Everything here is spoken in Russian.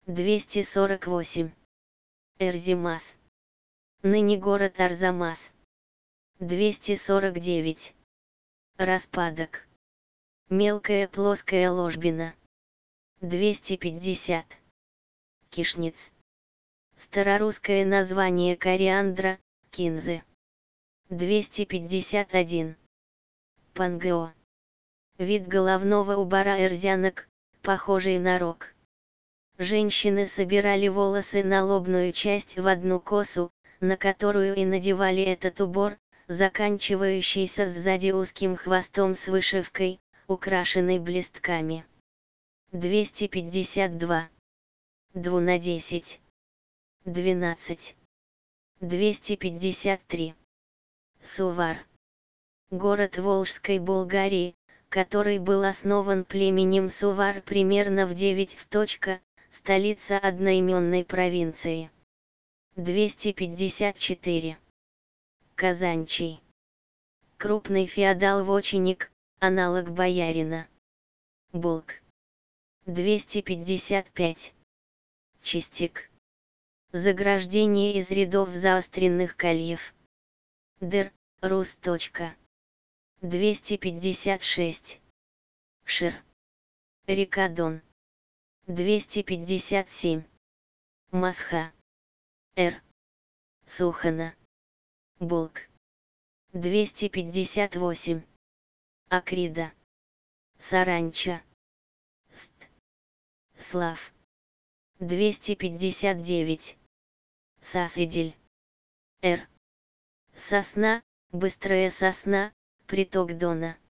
248. Эрзимас. Ныне город Арзамас. 249. Распадок. Мелкая плоская ложбина. 250. Кишниц. Старорусское название кориандра, кинзы. 251. Пангео. Вид головного убора эрзянок, похожий на рог. Женщины собирали волосы на лобную часть в одну косу, на которую и надевали этот убор, заканчивающийся сзади узким хвостом с вышивкой, украшенной блестками. 252. 2 на 10. 12. 253. Сувар. Город Волжской Болгарии, который был основан племенем Сувар примерно в 9 столица одноименной провинции. 254. Казанчий. Крупный феодал-вотчинник, аналог боярина. Булк. 255. Чистик. Заграждение из рядов заостренных кольев. Дыр, Рус. 256. Шир. Река Дон. 257. Масха. Р. Сухана. Булк. 258. Акрида. Саранча. Ст. Слав. 259. Сасыдель. Р. Сосна, быстрая сосна, приток Дона.